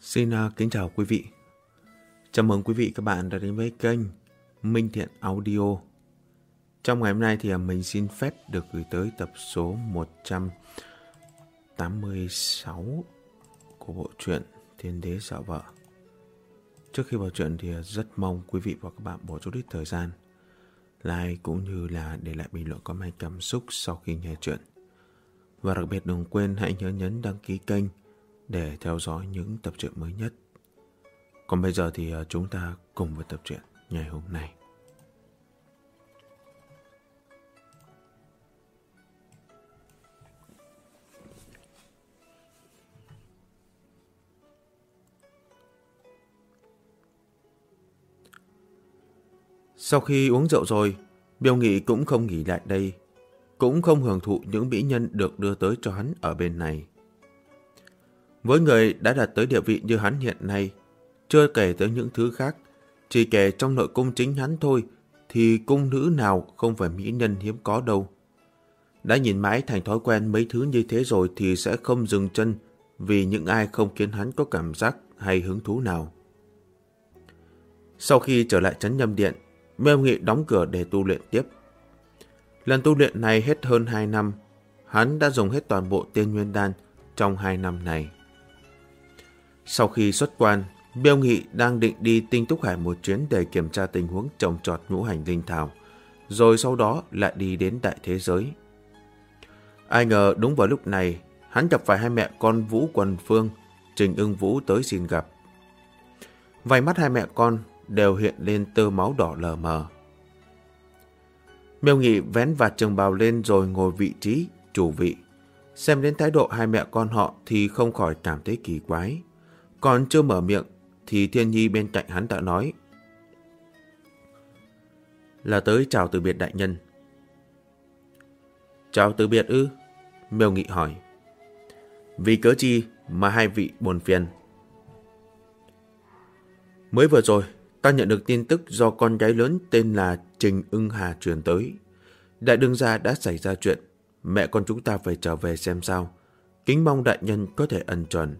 Xin kính chào quý vị. Chào mừng quý vị các bạn đã đến với kênh Minh Thiện Audio. Trong ngày hôm nay thì mình xin phép được gửi tới tập số 186 của bộ truyện Thiên Đế Sợ Vợ. Trước khi vào truyện thì rất mong quý vị và các bạn bỏ chút ít thời gian like cũng như là để lại bình luận comment cảm xúc sau khi nghe truyện. Và đặc biệt đừng quên hãy nhớ nhấn đăng ký kênh để theo dõi những tập truyện mới nhất. Còn bây giờ thì chúng ta cùng với tập truyện ngày hôm nay. Sau khi uống rượu rồi, Miêu Nghị cũng không nghỉ lại đây, cũng không hưởng thụ những mỹ nhân được đưa tới cho hắn ở bên này. Với người đã đạt tới địa vị như hắn hiện nay, chưa kể tới những thứ khác, chỉ kể trong nội cung chính hắn thôi, thì cung nữ nào không phải mỹ nhân hiếm có đâu. Đã nhìn mãi thành thói quen mấy thứ như thế rồi thì sẽ không dừng chân vì những ai không khiến hắn có cảm giác hay hứng thú nào. Sau khi trở lại trấn Nhâm Điện, Miêu Nghị đóng cửa để tu luyện tiếp. Lần tu luyện này hết hơn 2 năm, hắn đã dùng hết toàn bộ Tiên Nguyên Đan trong 2 năm này. Sau khi xuất quan, Miêu Nghị đang định đi Tinh Túc Hải một chuyến để kiểm tra tình huống trồng trọt ngũ hành linh thảo, rồi sau đó lại đi đến đại thế giới. Ai ngờ đúng vào lúc này, hắn gặp phải hai mẹ con Vũ Quần Phương, Trình Ưng Vũ tới xin gặp. Vành mắt hai mẹ con đều hiện lên tơ máu đỏ lờ mờ. Miêu Nghị vén vạt trường bào lên rồi ngồi vị trí chủ vị. Xem đến thái độ hai mẹ con họ thì không khỏi cảm thấy kỳ quái. Còn chưa mở miệng thì Thiên Nhi bên cạnh hắn đã nói: "Là tới chào từ biệt đại nhân." "Chào từ biệt ư?" Miêu Nghị hỏi. "Vì cớ chi mà hai vị buồn phiền?" "Mới vừa rồi ta nhận được tin tức do con gái lớn tên là Trình Ưng Hà truyền tới. Đại đương gia đã xảy ra chuyện, mẹ con chúng ta phải trở về xem sao. Kính mong đại nhân có thể ân chuẩn."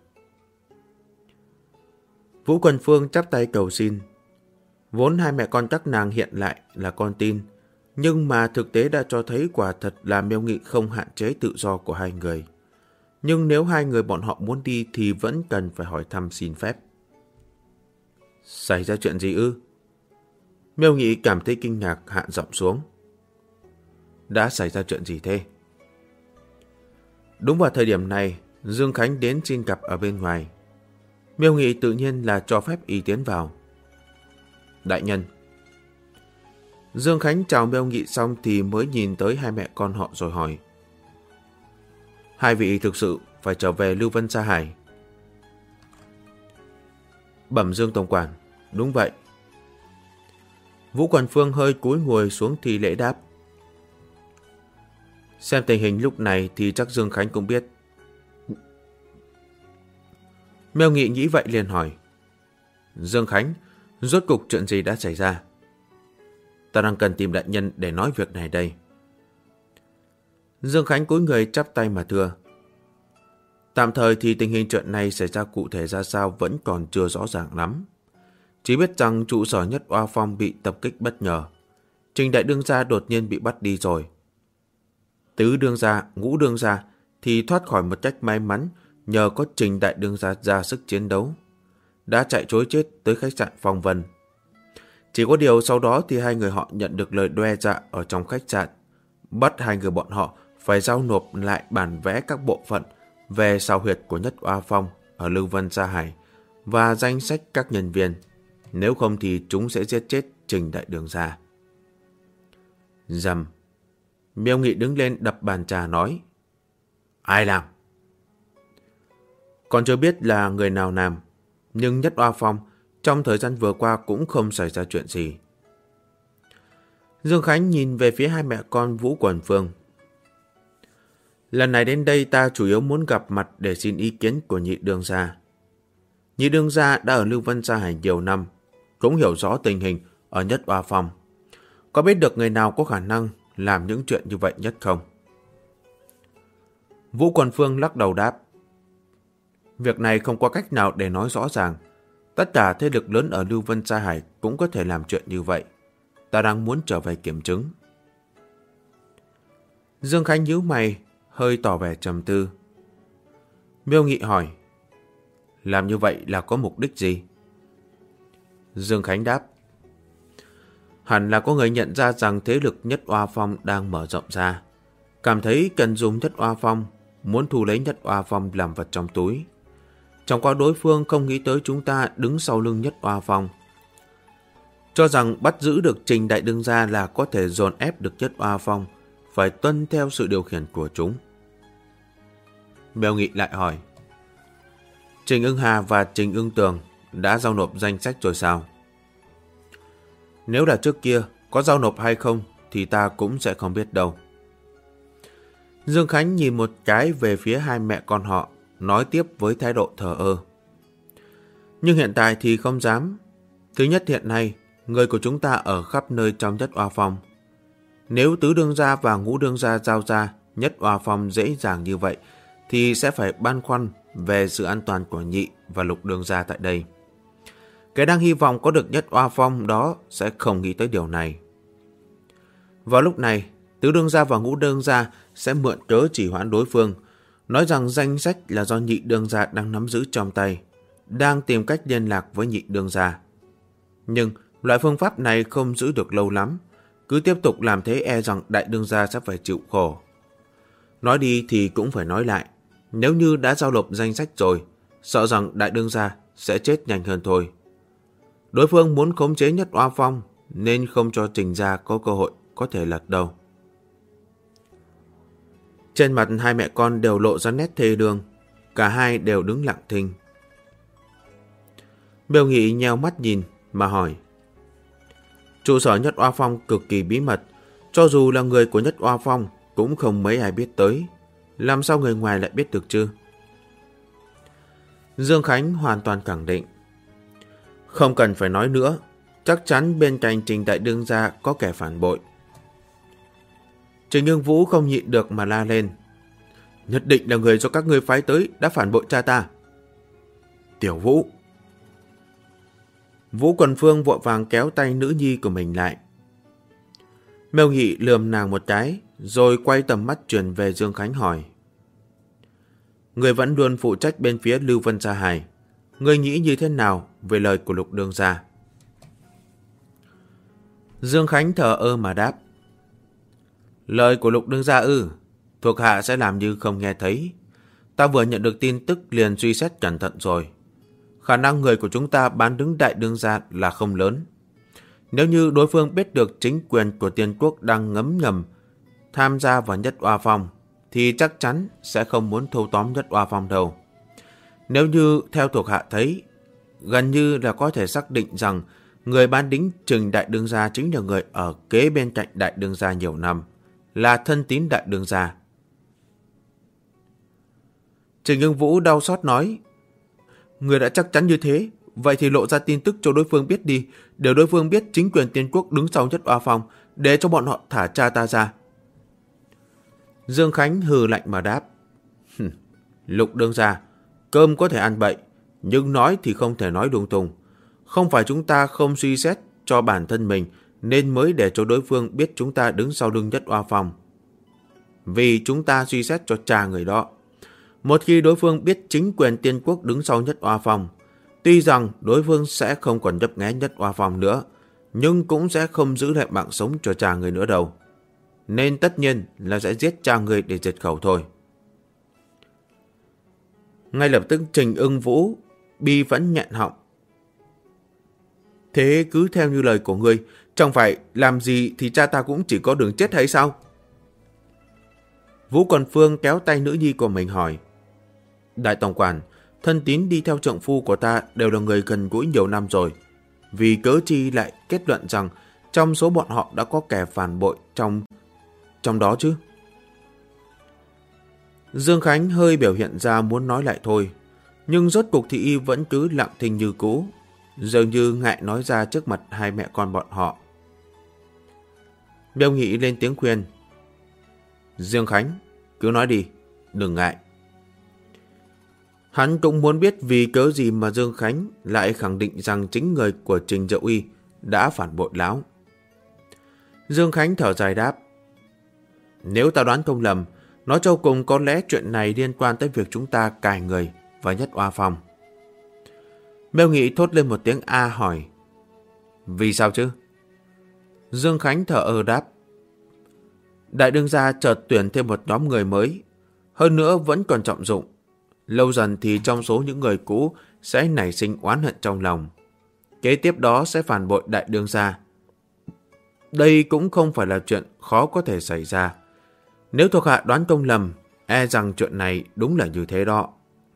Vũ Quần Phương chắp tay cầu xin. Vốn hai mẹ con các nàng hiện lại là con tin, nhưng mà thực tế đã cho thấy quả thật là Miêu Nghị không hạn chế tự do của hai người. Nhưng nếu hai người bọn họ muốn đi thì vẫn cần phải hỏi thăm xin phép. "Xảy ra chuyện gì ư?" Miêu Nghị cảm thấy kinh ngạc, hạ giọng xuống. "Đã xảy ra chuyện gì thế?" Đúng vào thời điểm này, Dương Khánh đến xin gặp ở bên ngoài. Miêu Nghị tự nhiên là cho phép y tiến vào. "Đại nhân." Dương Khánh chào Miêu Nghị xong thì mới nhìn tới hai mẹ con họ rồi hỏi: "Hai vị thực sự phải trở về Lưu Vân Sa Hải?" "Bẩm Dương tổng quản, đúng vậy." Vũ Quần Phương hơi cúi ngồi xuống thì lễ đáp. Xem tình hình lúc này thì chắc Dương Khánh cũng biết. Miêu Nghị nghĩ vậy liền hỏi: "Dương Khánh, rốt cục chuyện gì đã xảy ra? Ta đang cần tìm đại nhân để nói việc này đây." Dương Khánh cúi người chắp tay mà thưa: "Tạm thời thì tình hình chuyện này xảy ra cụ thể ra sao vẫn còn chưa rõ ràng lắm. Chỉ biết rằng trụ sở Nhất Oa Phong bị tập kích bất ngờ. Trình đại đương gia đột nhiên bị bắt đi rồi. Tứ đương gia, ngũ đương gia thì thoát khỏi một cách may mắn nhờ có Trình đại đương gia ra sức chiến đấu. Đã chạy trối chết tới khách sạn Phong Vân. Chỉ có điều sau đó thì hai người họ nhận được lời đe dọa ở trong khách sạn. Bắt hai người bọn họ phải giao nộp lại bản vẽ các bộ phận về sao huyệt của Nhất Oa Phong ở Lưu Vân Sa Hải và danh sách các nhân viên. Nếu không thì chúng sẽ giết chết Trình đại đương gia." Rầm. Miêu Nghị đứng lên đập bàn trà nói: "Ai làm?" Còn chưa biết là người nào làm, nhưng Nhất Oa Phong trong thời gian vừa qua cũng không xảy ra chuyện gì. Dương Khánh nhìn về phía hai mẹ con Vũ Quần Phương. "Lần này đến đây ta chủ yếu muốn gặp mặt để xin ý kiến của nhị đương gia. Nhị đương gia đã ở Lưu Vân Sa Hải nhiều năm, cũng hiểu rõ tình hình ở Nhất Oa Phong. Có biết được người nào có khả năng làm những chuyện như vậy nhất không?" Vũ Quần Phương lắc đầu đáp: Việc này không có cách nào để nói rõ ràng. Tất cả thế lực lớn ở Lưu Vân Sa Hải cũng có thể làm chuyện như vậy. Ta đang muốn trở về kiểm chứng. Dương Khánh nhíu mày, hơi tỏ vẻ trầm tư. Miêu Nghị hỏi, làm như vậy là có mục đích gì? Dương Khánh đáp, hẳn là có người nhận ra rằng thế lực Nhất Oa Phong đang mở rộng ra, cảm thấy cần dùng Nhất Oa Phong, muốn thu lấy Nhất Oa Phong làm vật trong túi. Chẳng qua đối phương không nghĩ tới chúng ta đứng sau lưng Nhất Oa Phong, cho rằng bắt giữ được Trình Đại Đương Gia là có thể dồn ép được Nhất Oa Phong, phải tuân theo sự điều khiển của chúng. Miêu Nghị lại hỏi, Trình Ưng Hà và Trình Ưng Tường đã giao nộp danh sách rồi sao? Nếu là trước kia, có giao nộp hay không thì ta cũng sẽ không biết đâu. Dương Khánh nhìn một cái về phía hai mẹ con họ, nói tiếp với thái độ thờ ơ. Nhưng hiện tại thì không dám. Thứ nhất, hiện nay, người của chúng ta ở khắp nơi trong Nhất Oa Phong. Nếu tứ đương gia và ngũ đương gia giao ra Nhất Oa Phong dễ dàng như vậy, thì sẽ phải băn khoăn về sự an toàn của nhị và lục đương gia tại đây. Cái đang hy vọng có được Nhất Oa Phong đó sẽ không nghĩ tới điều này. Vào lúc này, tứ đương gia và ngũ đương gia sẽ mượn cớ chỉ hoãn đối phương, nói rằng danh sách là do nhị đương gia đang nắm giữ trong tay, đang tìm cách liên lạc với nhị đương gia. Nhưng loại phương pháp này không giữ được lâu lắm, cứ tiếp tục làm thế e rằng đại đương gia sẽ phải chịu khổ. Nói đi thì cũng phải nói lại, nếu như đã giao nộp danh sách rồi, sợ rằng đại đương gia sẽ chết nhanh hơn thôi. Đối phương muốn khống chế Nhất Oa Phong nên không cho Trình gia có cơ hội có thể lật đầu. Trên mặt hai mẹ con đều lộ ra nét thê lương, cả hai đều đứng lặng thinh. Miêu Nghị nheo mắt nhìn mà hỏi, trụ sở Nhất Oa Phong cực kỳ bí mật, cho dù là người của Nhất Oa Phong cũng không mấy ai biết tới, làm sao người ngoài lại biết được chứ? Dương Khánh hoàn toàn khẳng định, không cần phải nói nữa, chắc chắn bên cạnh Trình Đại Đương gia có kẻ phản bội. Trình Ưng Vũ không nhịn được mà la lên, nhất định là người do các ngươi phái tới đã phản bội cha ta. Tiểu Vũ. Vũ Quần Phương vội vàng kéo tay nữ nhi của mình lại. Miêu Nghị lườm nàng một cái, rồi quay tầm mắt chuyển về Dương Khánh hỏi, người vẫn luôn phụ trách bên phía Lưu Vân Sa Hải, ngươi nghĩ như thế nào về lời của lục đương gia? Dương Khánh thờ ơ mà đáp, lời của lục đương gia ư? Thuộc hạ sẽ làm như không nghe thấy. Ta vừa nhận được tin tức liền suy xét cẩn thận rồi. Khả năng người của chúng ta bán đứng đại đương gia là không lớn. Nếu như đối phương biết được chính quyền của Tiên Quốc đang ngấm ngầm tham gia vào Nhất Oa Phong, thì chắc chắn sẽ không muốn thâu tóm Nhất Oa Phong đâu. Nếu như theo thuộc hạ thấy, gần như là có thể xác định rằng người bán đính Trình Đại Đương gia chính là người ở kế bên cạnh Đại Đương gia nhiều năm, là thân tín Đại Đương gia. Trình Ưng Vũ đau xót nói, người đã chắc chắn như thế, vậy thì lộ ra tin tức cho đối phương biết đi, để đối phương biết chính quyền Tiên Quốc đứng sau Nhất Oa Phong, để cho bọn họ thả cha ta ra. Dương Khánh hừ lạnh mà đáp, lục đương gia, cơm có thể ăn bậy, nhưng nói thì không thể nói lung tung. Không phải chúng ta không suy xét cho bản thân mình, nên mới để cho đối phương biết chúng ta đứng sau lưng Nhất Oa Phong. Vì chúng ta suy xét cho cha người đó. Một khi đối phương biết chính quyền Tiên Quốc đứng sau Nhất Oa Phong, tuy rằng đối phương sẽ không còn nhấp nghé Nhất Oa Phong nữa, nhưng cũng sẽ không giữ lại mạng sống cho cha người nữa đâu. Nên tất nhiên là sẽ giết cha người để diệt khẩu thôi. Ngay lập tức Trình Ưng Vũ bi vẫn nghẹn họng. Thế cứ theo như lời của ngươi, chẳng phải làm gì thì cha ta cũng chỉ có đường chết hay sao? Vũ Quần Phương kéo tay nữ nhi của mình hỏi, đại tổng quản, thân tín đi theo trượng phu của ta đều là người gần gũi nhiều năm rồi, vì cớ chi lại kết luận rằng trong số bọn họ đã có kẻ phản bội trong đó chứ? Dương Khánh hơi biểu hiện ra muốn nói lại thôi, nhưng rốt cục thì y vẫn cứ lặng thinh như cũ, dường như ngại nói ra trước mặt hai mẹ con bọn họ. Miêu Nghị lên tiếng khuyên, Dương Khánh, cứ nói đi, đừng ngại. Hắn cũng muốn biết vì cớ gì mà Dương Khánh lại khẳng định rằng chính người của Trình Diệu Y đã phản bội lão. Dương Khánh thở dài đáp: Nếu ta đoán không lầm, nói cho cùng có lẽ chuyện này liên quan tới việc chúng ta cài người và Nhất Oa Phong. Miêu Nghị thốt lên một tiếng A hỏi: Vì sao chứ? Dương Khánh thở đáp: Đại đương gia chợt tuyển thêm một nhóm người mới, hơn nữa vẫn còn trọng dụng. Lâu dần thì trong số những người cũ sẽ nảy sinh oán hận trong lòng. Kế tiếp đó sẽ phản bội đại đương gia. Đây cũng không phải là chuyện khó có thể xảy ra. Nếu thuộc hạ đoán không lầm, e rằng chuyện này đúng là như thế đó.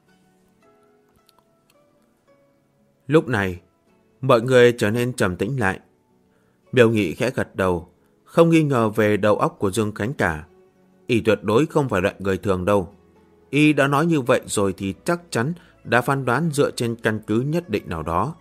Lúc này, mọi người trở nên trầm tĩnh lại. Miêu Nghị khẽ gật đầu, không nghi ngờ về đầu óc của Dương Khánh cả. Y tuyệt đối không phải loại người thường đâu. Y đã nói như vậy rồi thì chắc chắn đã phán đoán dựa trên căn cứ nhất định nào đó.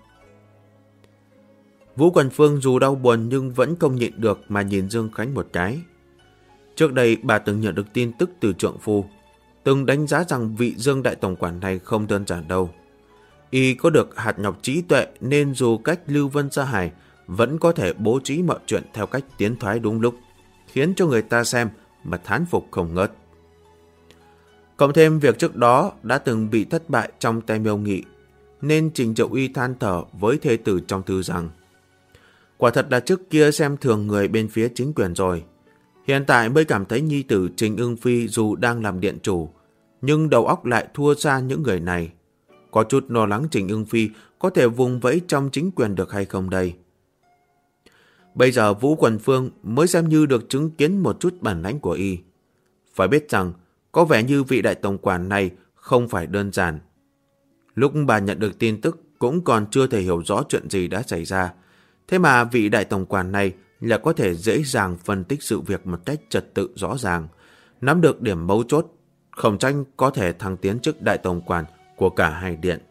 Vũ Quần Phương dù đau buồn nhưng vẫn không nhịn được mà nhìn Dương Khánh một cái. Trước đây bà từng nhận được tin tức từ trượng phu, từng đánh giá rằng vị Dương đại tổng quản này không đơn giản đâu. Y có được hạt ngọc trí tuệ nên dù cách Lưu Vân Sa Hải vẫn có thể bố trí mọi chuyện theo cách tiến thoái đúng lúc, khiến cho người ta xem mà thán phục không ngớt. Cộng thêm việc trước đó đã từng bị thất bại trong tay Miêu Nghị, nên Trình Diệu Y than thở với thê tử trong thư rằng: Quả thật là trước kia xem thường người bên phía chính quyền rồi. Hiện tại mới cảm thấy nhi tử Trình Ưng Phi dù đang làm điện chủ, nhưng đầu óc lại thua xa những người này. Có chút lo lắng Trình Ưng Phi có thể vùng vẫy trong chính quyền được hay không đây. Bây giờ Vũ Quần Phương mới xem như được chứng kiến một chút bản lãnh của y. Phải biết rằng, có vẻ như vị đại tổng quản này không phải đơn giản. Lúc bà nhận được tin tức cũng còn chưa thể hiểu rõ chuyện gì đã xảy ra. Thế mà vị đại tổng quản này là có thể dễ dàng phân tích sự việc một cách trật tự rõ ràng, nắm được điểm mấu chốt, không tranh có thể thăng tiến chức đại tổng quản của cả hai điện.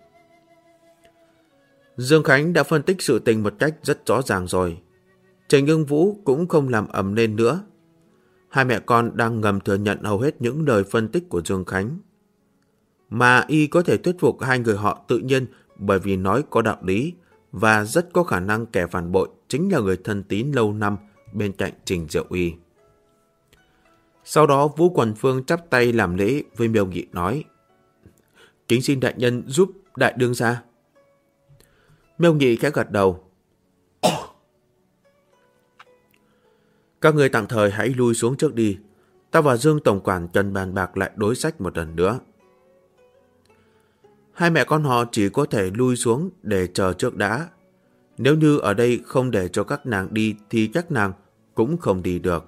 Dương Khánh đã phân tích sự tình một cách rất rõ ràng rồi. Trình Ưng Vũ cũng không làm ầm lên nữa. Hai mẹ con đang ngầm thừa nhận hầu hết những lời phân tích của Dương Khánh. Mà y có thể thuyết phục hai người họ tự nhiên bởi vì nói có đạo lý, và rất có khả năng kẻ phản bội chính là người thân tín lâu năm bên cạnh Trình Diệu Y. Sau đó Vũ Quần Phương chắp tay làm lễ với Miêu Nghị nói: Kính xin đại nhân giúp đại đương gia. Miêu Nghị khẽ gật đầu: Các người tạm thời hãy lui xuống trước đi. Ta và Dương tổng quản cần bàn bạc lại đối sách một lần nữa. Hai mẹ con họ chỉ có thể lui xuống để chờ trước đã. Nếu như ở đây không để cho các nàng đi thì các nàng cũng không đi được.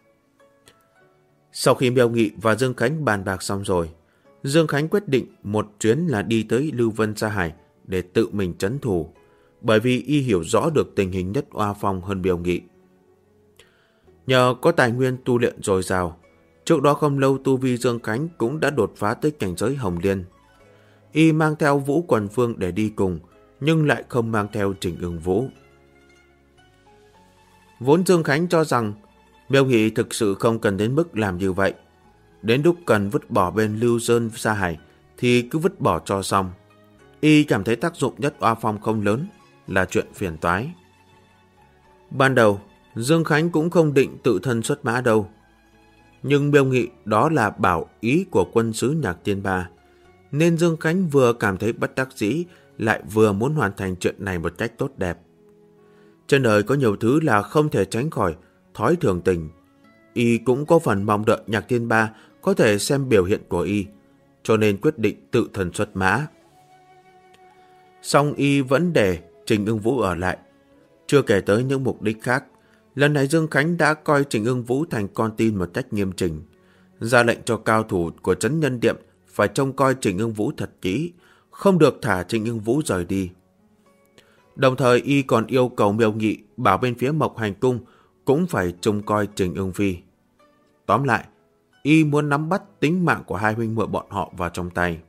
Sau khi Miêu Nghị và Dương Khánh bàn bạc xong rồi, Dương Khánh quyết định một chuyến là đi tới Lưu Vân Sa Hải để tự mình trấn thủ, bởi vì y hiểu rõ được tình hình Nhất Oa Phong hơn Miêu Nghị. Nhờ có tài nguyên tu luyện dồi dào, trước đó không lâu tu vi Dương Khánh cũng đã đột phá tới cảnh giới Hồng Liên. Y mang theo Vũ Quần Phương để đi cùng, nhưng lại không mang theo Trình Ưng Vũ. Vốn Dương Khánh cho rằng Miêu Nghị thực sự không cần đến mức làm như vậy. Đến lúc cần vứt bỏ bên Lưu Sơn Sa Hải thì cứ vứt bỏ cho xong. Y cảm thấy tác dụng Nhất Oa Phong không lớn, là chuyện phiền toái. Ban đầu, Dương Khánh cũng không định tự thân xuất mã đâu. Nhưng Miêu Nghị đó là bảo ý của quân sứ Nhạc Tiên Ba, nên Dương Khánh vừa cảm thấy bất đắc dĩ, lại vừa muốn hoàn thành chuyện này một cách tốt đẹp. Trên đời có nhiều thứ là không thể tránh khỏi thói thường tình. Y cũng có phần mong đợi Nhạc Tiên Ba có thể xem biểu hiện của Y, cho nên quyết định tự thân xuất mã. Song Y vẫn để Trình Ưng Vũ ở lại. Chưa kể tới những mục đích khác, lần này Dương Khánh đã coi Trình Ưng Vũ thành con tin một cách nghiêm chỉnh, ra lệnh cho cao thủ của Trấn Nhân Điện phải trông coi Trình Ưng Vũ thật kỹ, không được thả Trình Ưng Vũ rời đi. Đồng thời Y còn yêu cầu Miêu Nghị bảo bên phía Mộc Hành Cung cũng phải trông coi Trình Ưng Phi. Tóm lại, Y muốn nắm bắt tính mạng của hai huynh muội bọn họ vào trong tay.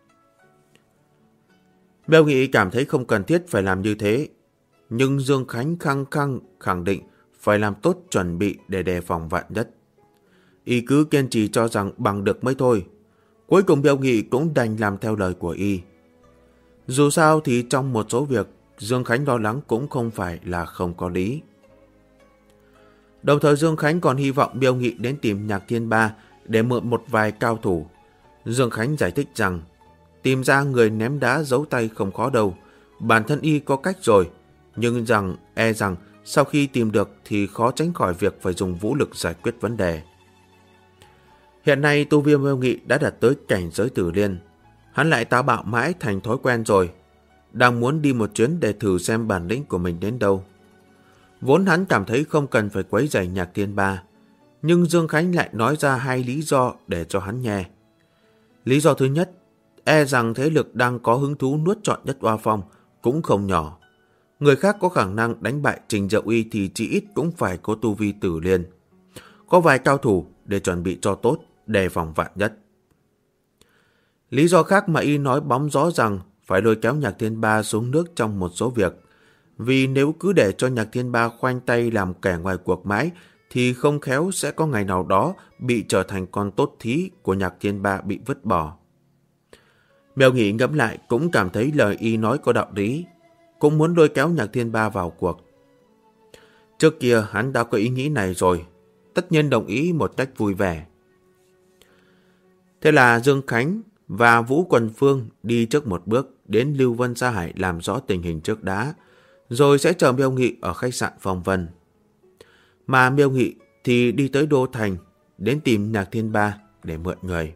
Miêu Nghị cảm thấy không cần thiết phải làm như thế, nhưng Dương Khánh khẳng định phải làm tốt chuẩn bị để đề phòng vạn nhất. Y cứ kiên trì cho rằng bằng được mới thôi. Cuối cùng Miêu Nghị cũng đành làm theo lời của y. Dù sao thì trong một số việc, Dương Khánh lo lắng cũng không phải là không có lý. Đồng thời Dương Khánh còn hy vọng Miêu Nghị đến tìm Nhạc Thiên Ba để mượn một vài cao thủ. Dương Khánh giải thích rằng tìm ra người ném đá giấu tay không khó đâu, bản thân y có cách rồi, nhưng rằng sau khi tìm được thì khó tránh khỏi việc phải dùng vũ lực giải quyết vấn đề. Hiện nay tu vi Miêu Nghị đã đạt tới cảnh giới Tử Liên, hắn lại táo bạo mãi thành thói quen rồi, đang muốn đi một chuyến để thử xem bản lĩnh của mình đến đâu. Vốn hắn cảm thấy không cần phải quấy rầy Nhạc Thiên Ba, nhưng Dương Khánh lại nói ra hai lý do để cho hắn nghe. Lý do thứ nhất, rằng thế lực đang có hứng thú nuốt trọn Nhất Oa Phong cũng không nhỏ. Người khác có khả năng đánh bại Trình Diệu Y thì chỉ ít cũng phải có tu vi Tử Liên. Có vài cao thủ để chuẩn bị cho tốt, đề phòng vạn nhất. Lý do khác mà y nói bóng gió rằng phải lôi kéo Nhạc Thiên Ba xuống nước trong một số việc. Vì nếu cứ để cho Nhạc Thiên Ba khoanh tay làm kẻ ngoài cuộc mãi thì không khéo sẽ có ngày nào đó bị trở thành con tốt thí của Nhạc Thiên Ba bị vứt bỏ. Miêu Nghị ngẫm lại cũng cảm thấy lời y nói có đạo lý, cũng muốn lôi kéo Nhạc Thiên Ba vào cuộc. Trước kia hắn đã có ý nghĩ này rồi, tất nhiên đồng ý một cách vui vẻ. Thế là Dương Khánh và Vũ Quần Phương đi trước một bước đến Lưu Vân Sa Hải làm rõ tình hình trước đã, rồi sẽ chờ Miêu Nghị ở khách sạn Phong Vân. Mà Miêu Nghị thì đi tới Đô Thành đến tìm Nhạc Thiên Ba để mượn người.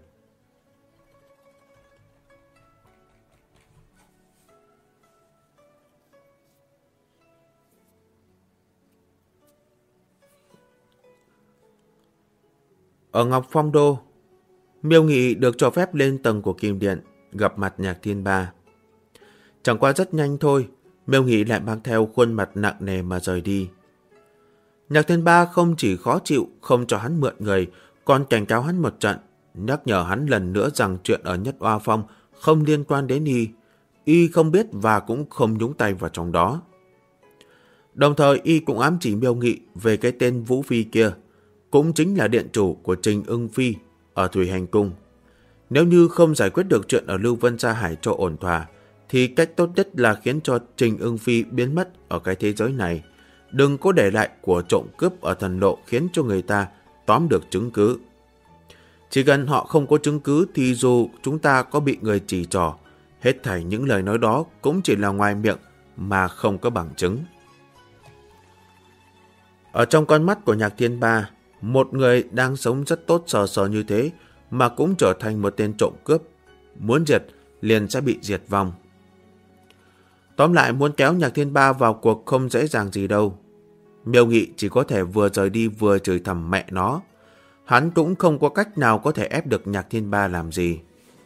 Ở Ngọc Phong Đô, Miêu Nghị được cho phép lên tầng của Kim Điện gặp mặt Nhạc Thiên Ba. Chẳng qua rất nhanh thôi, Miêu Nghị lại mang theo khuôn mặt nặng nề mà rời đi. Nhạc Thiên Ba không chỉ khó chịu không cho hắn mượn người, còn cảnh cáo hắn một trận, nhắc nhở hắn lần nữa rằng chuyện ở Nhất Oa Phong không liên quan đến y. Y không biết và cũng không nhúng tay vào trong đó. Đồng thời y cũng ám chỉ Miêu Nghị về cái tên Vũ Phi kia, cũng chính là điện chủ của Trình Ưng Phi ở Thủy Hành Cung. Nếu như không giải quyết được chuyện ở Lưu Vân Sa Hải cho ổn thỏa, thì cách tốt nhất là khiến cho Trình Ưng Phi biến mất ở cái thế giới này. Đừng có để lại của trộm cướp ở thần lộ khiến cho người ta tóm được chứng cứ. Chỉ cần họ không có chứng cứ thì dù chúng ta có bị người chỉ trỏ, hết thảy những lời nói đó cũng chỉ là ngoài miệng mà không có bằng chứng. Ở trong con mắt của Nhạc Thiên Ba, một người đang sống rất tốt sờ sờ như thế mà cũng trở thành một tên trộm cướp. Muốn diệt liền sẽ bị diệt vong. Tóm lại muốn kéo Nhạc Thiên Ba vào cuộc không dễ dàng gì đâu. Miêu Nghị chỉ có thể vừa rời đi vừa chửi thầm mẹ nó. Hắn cũng không có cách nào có thể ép được Nhạc Thiên Ba làm gì.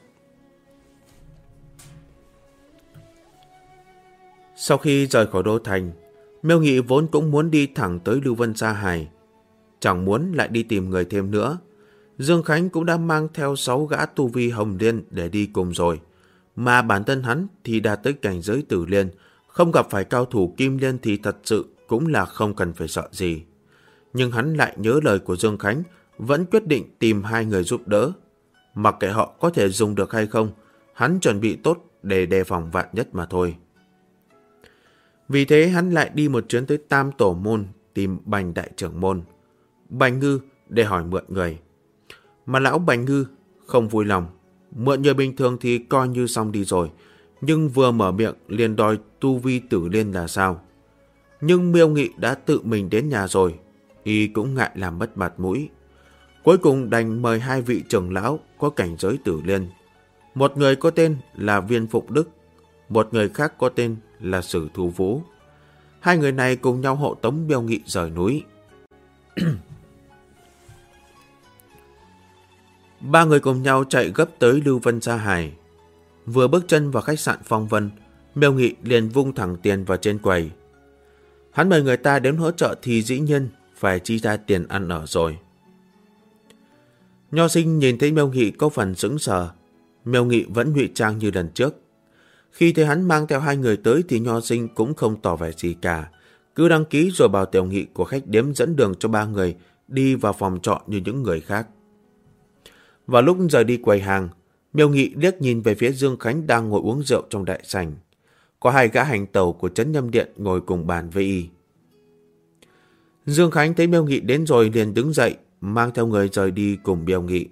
Sau khi rời khỏi Đô Thành, Miêu Nghị vốn cũng muốn đi thẳng tới Lưu Vân Sa Hải. Chẳng muốn lại đi tìm người thêm nữa. Dương Khánh cũng đã mang theo 6 gã tu vi Hồng Liên để đi cùng rồi. Mà bản thân hắn thì đạt tới cảnh giới Tử Liên, không gặp phải cao thủ Kim Liên thì thật sự cũng là không cần phải sợ gì. Nhưng hắn lại nhớ lời của Dương Khánh, vẫn quyết định tìm 2 người giúp đỡ. Mặc kệ họ có thể dùng được hay không, hắn chuẩn bị tốt để đề phòng vạn nhất mà thôi. Vì thế hắn lại đi một chuyến tới Tam Tổ Môn tìm Bành Đại Trưởng Môn, Bành Ngư để hỏi mượn người. Mà lão Bành Ngư không vui lòng. Mượn người bình thường thì coi như xong đi rồi, nhưng vừa mở miệng liền đòi tu vi Tử Liên là sao? Nhưng Miêu Nghị đã tự mình đến nhà rồi, y cũng ngại làm mất mặt mũi. Cuối cùng đành mời 2 vị trưởng lão có cảnh giới Tử Liên. Một người có tên là Viên Phụng Đức, một người khác có tên là Sử Thu Vũ. 2 người này cùng nhau hộ tống Miêu Nghị rời núi. 3 người cùng nhau chạy gấp tới Lưu Vân Sa Hải. Vừa bước chân vào khách sạn Phong Vân, Miêu Nghị liền vung thẳng tiền vào trên quầy. Hắn mời người ta đến hỗ trợ thì dĩ nhiên phải chi ra tiền ăn ở rồi. Nho Sinh nhìn thấy Miêu Nghị có phần sững sờ. Miêu Nghị vẫn ngụy trang như lần trước. Khi thấy hắn mang theo 2 người tới thì Nho Sinh cũng không tỏ vẻ gì cả, cứ đăng ký rồi bảo tiểu nghị của khách điếm dẫn đường cho 3 người đi vào phòng trọ như những người khác. Vào lúc rời đi quầy hàng, Miêu Nghị liếc nhìn về phía Dương Khánh đang ngồi uống rượu trong đại sảnh. Có hai gã hành tẩu của Trấn Nhâm Điện ngồi cùng bàn với y. Dương Khánh thấy Miêu Nghị đến rồi liền đứng dậy, mang theo người rời đi cùng Miêu Nghị.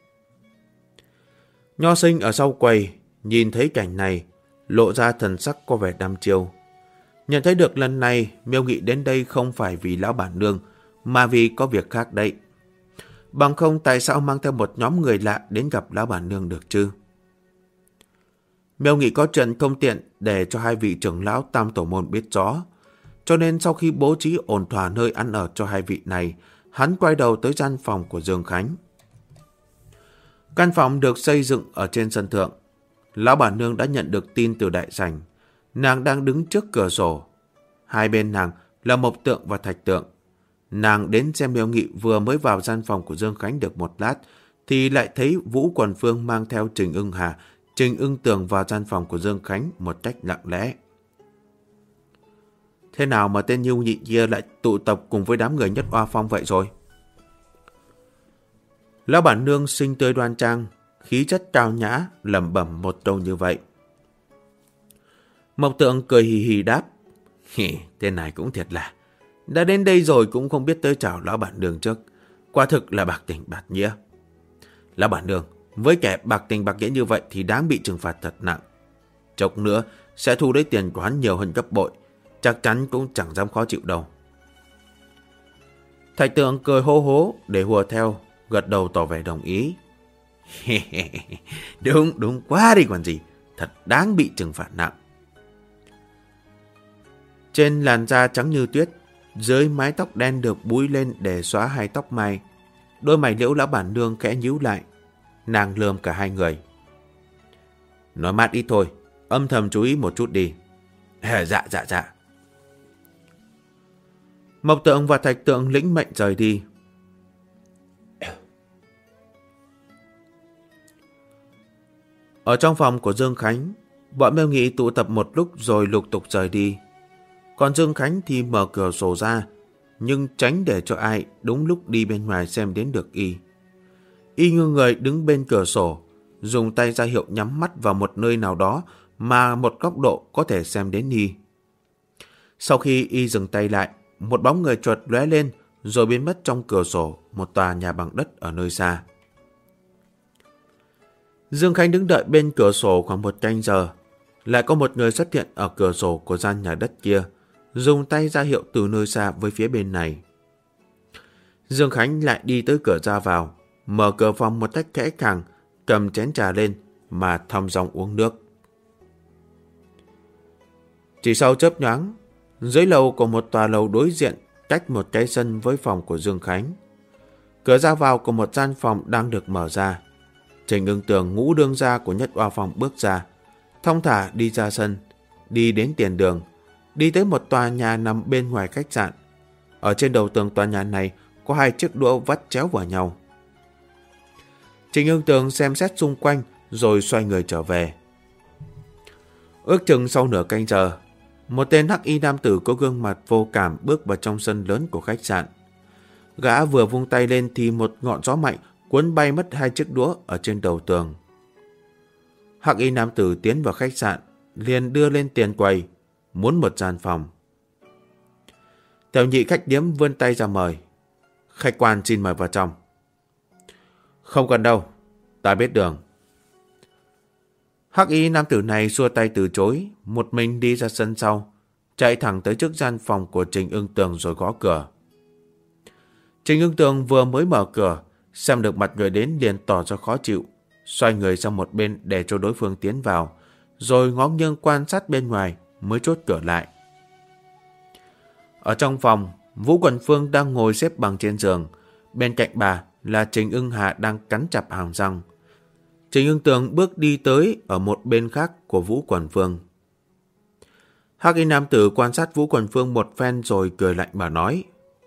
Nho Sinh ở sau quầy, nhìn thấy cảnh này, lộ ra thần sắc có vẻ đăm chiêu. Nhận thấy được lần này Miêu Nghị đến đây không phải vì lão bản nương, mà vì có việc khác đấy. Bằng không tại sao mang theo một nhóm người lạ đến gặp lão bản nương được chứ? Miêu Nghị có chuyện không tiện để cho hai vị trưởng lão Tam Tổ Môn biết rõ, cho nên sau khi bố trí ổn thỏa nơi ăn ở cho hai vị này, hắn quay đầu tới gian phòng của Dương Khánh. Căn phòng được xây dựng ở trên sân thượng. Lão bản nương đã nhận được tin từ đại sảnh. Nàng đang đứng trước cửa sổ. Hai bên nàng là Mộc Tượng và Thạch Tượng. Nàng đến xem Miêu Nghị vừa mới vào gian phòng của Dương Khánh được một lát, thì lại thấy Vũ Quần Phương mang theo Trình Ưng Hà, Trình Ưng Tường vào gian phòng của Dương Khánh một cách lặng lẽ. Thế nào mà tên Nhu Nhị kia lại tụ tập cùng với đám người Nhất Oa Phong vậy rồi? Lão bản nương xinh tươi đoan trang, khí chất cao nhã, lẩm bẩm một câu như vậy. Mộc Tượng cười hì hì đáp: Tên này cũng thiệt là, đã đến đây rồi cũng không biết tới chào lão bản nương trước. Quả thực là bạc tình bạc nghĩa. Lão bản nương, với kẻ bạc tình bạc nghĩa như vậy thì đáng bị trừng phạt thật nặng. Chốc nữa sẽ thu lấy tiền của hắn nhiều hơn gấp bội, chắc chắn cũng chẳng dám khó chịu đâu. Thạch Tượng cười hô hố để hùa theo, gật đầu tỏ vẻ đồng ý. Đúng quá đi còn gì, thật đáng bị trừng phạt nặng. Trên làn da trắng như tuyết, dưới mái tóc đen được búi lên để xóa hai tóc mai, đôi mày liễu lão bản nương khẽ nhíu lại. Nàng lườm cả hai người. Nói mát ít thôi, âm thầm chú ý một chút đi. Dạ. Mộc Tượng và Thạch Tượng lĩnh mệnh rời đi. Ở trong phòng của Dương Khánh, bọn Miêu Nghị tụ tập một lúc rồi lục tục rời đi. Còn Dương Khánh thì mở cửa sổ ra, nhưng tránh để cho ai đúng lúc đi bên ngoài xem đến được y. Y như người đứng bên cửa sổ, dùng tay ra hiệu nhắm mắt vào một nơi nào đó mà một góc độ có thể xem đến y. Sau khi y dừng tay lại, một bóng người chợt lóe lên rồi biến mất trong cửa sổ một tòa nhà bằng đất ở nơi xa. Dương Khánh đứng đợi bên cửa sổ khoảng một canh giờ. Lại có một người xuất hiện ở cửa sổ của gian nhà đất kia, dùng tay ra hiệu từ nơi xa với phía bên này. Dương Khánh lại đi tới cửa ra vào, mở cửa phòng một cách khẽ khàng, cầm chén trà lên mà thong dong uống nước. Chỉ sau chớp nhoáng, dưới lầu của một tòa lầu đối diện cách một cái sân với phòng của Dương Khánh. Cửa ra vào của một gian phòng đang được mở ra. Trình Ưng Tường, ngũ đương gia của Nhất Oa Phong bước ra, thong thả đi ra sân, đi đến tiền đường, đi tới một tòa nhà nằm bên ngoài khách sạn. Ở trên đầu tường tòa nhà này có hai chiếc đũa vắt chéo vào nhau. Trình Ưng Tường xem xét xung quanh rồi xoay người trở về. Ước chừng sau nửa canh giờ, một tên hắc y nam tử có gương mặt vô cảm bước vào trong sân lớn của khách sạn. Gã vừa vung tay lên thì một ngọn gió mạnh cuốn bay mất hai chiếc đũa ở trên đầu tường. Hắc y nam tử tiến vào khách sạn, liền đưa lên tiền quầy, muốn một gian phòng. Tiểu nhị khách điếm vươn tay ra mời. Khách quan xin mời vào trong. Không cần đâu, ta biết đường. Hắc y nam tử này xua tay từ chối, một mình đi ra sân sau, chạy thẳng tới trước gian phòng của Trình Ưng Tường rồi gõ cửa. Trình Ưng Tường vừa mới mở cửa, xem được mặt người đến liền tỏ ra khó chịu, xoay người sang một bên để cho đối phương tiến vào, rồi ngó nghiêng quan sát bên ngoài mới chốt cửa lại. Ở trong phòng, Vũ Quần Phương đang ngồi xếp bằng trên giường, bên cạnh bà là Trình Ưng Hà đang cắn chặt hàm răng. Trình Ưng Tường bước đi tới ở một bên khác của Vũ Quần Phương. Hắc y nam tử quan sát Vũ Quần Phương một phen rồi cười lạnh mà nói: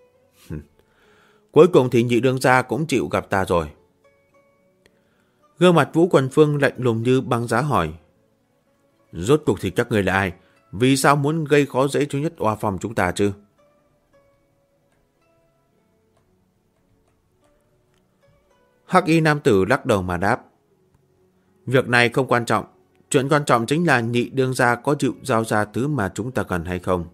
Cuối cùng thì nhị đương gia cũng chịu gặp ta rồi. Gương mặt Vũ Quần Phương lạnh lùng như băng giá hỏi: Rốt cuộc thì các người là ai? Vì sao muốn gây khó dễ cho Nhất Oa Phong chúng ta chứ? Hắc y nam tử lắc đầu mà đáp: Việc này không quan trọng. Chuyện quan trọng chính là nhị đương gia có chịu giao ra thứ mà chúng ta cần hay không.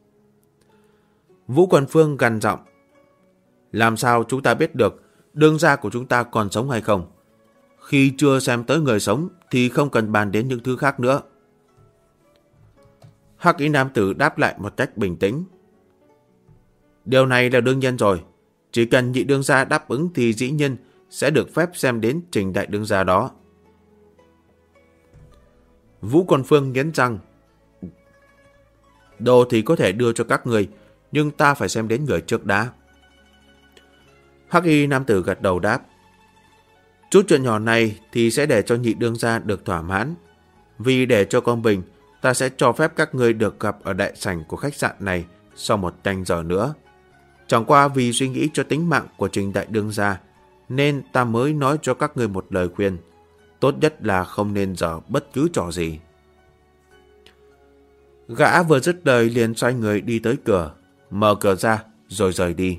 Vũ Quần Phương gằn giọng. Làm sao chúng ta biết được đương gia của chúng ta còn sống hay không? Khi chưa xem tới người sống thì không cần bàn đến những thứ khác nữa. Hắc Y nam tử đáp lại một cách bình tĩnh. Điều này là đương nhiên rồi. Chỉ cần nhị đương gia đáp ứng thì dĩ nhiên sẽ được phép xem đến trình đại đương gia đó. Vũ Quần Phương nghiến răng. Đồ thì có thể đưa cho các người, nhưng ta phải xem đến người trước đã. Hắc Y nam tử gật đầu đáp. Chút chuyện nhỏ này thì sẽ để cho nhị đương gia được thỏa mãn. Vì để cho công bình, ta sẽ cho phép các ngươi được gặp ở đại sảnh của khách sạn này sau 1 canh giờ nữa. Chẳng qua vì suy nghĩ cho tính mạng của trình đại đương gia, nên ta mới nói cho các ngươi một lời khuyên. Tốt nhất là không nên dở bất cứ trò gì. Gã vừa dứt lời liền xoay người đi tới cửa, mở cửa ra rồi rời đi.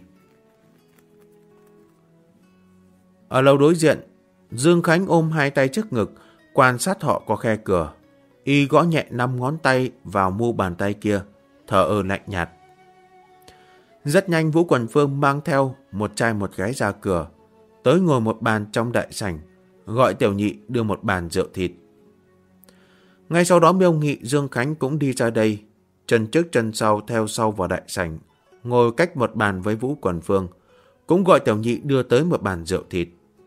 Ở lầu đối diện, Dương Khánh ôm 2 tay trước ngực, quan sát họ qua khe cửa. Y gõ nhẹ 5 ngón tay vào mu bàn tay kia, thờ ơ lạnh nhạt. Rất nhanh Vũ Quần Phương mang theo một trai một gái ra cửa, tới ngồi một bàn trong đại sảnh, gọi Tiểu Nhị đưa một bàn rượu thịt. Ngay sau đó Miêu Nghị, Dương Khánh cũng đi ra đây, chân trước chân sau theo sau vào đại sảnh, ngồi cách một bàn với Vũ Quần Phương, cũng gọi Tiểu Nhị đưa tới một bàn rượu thịt.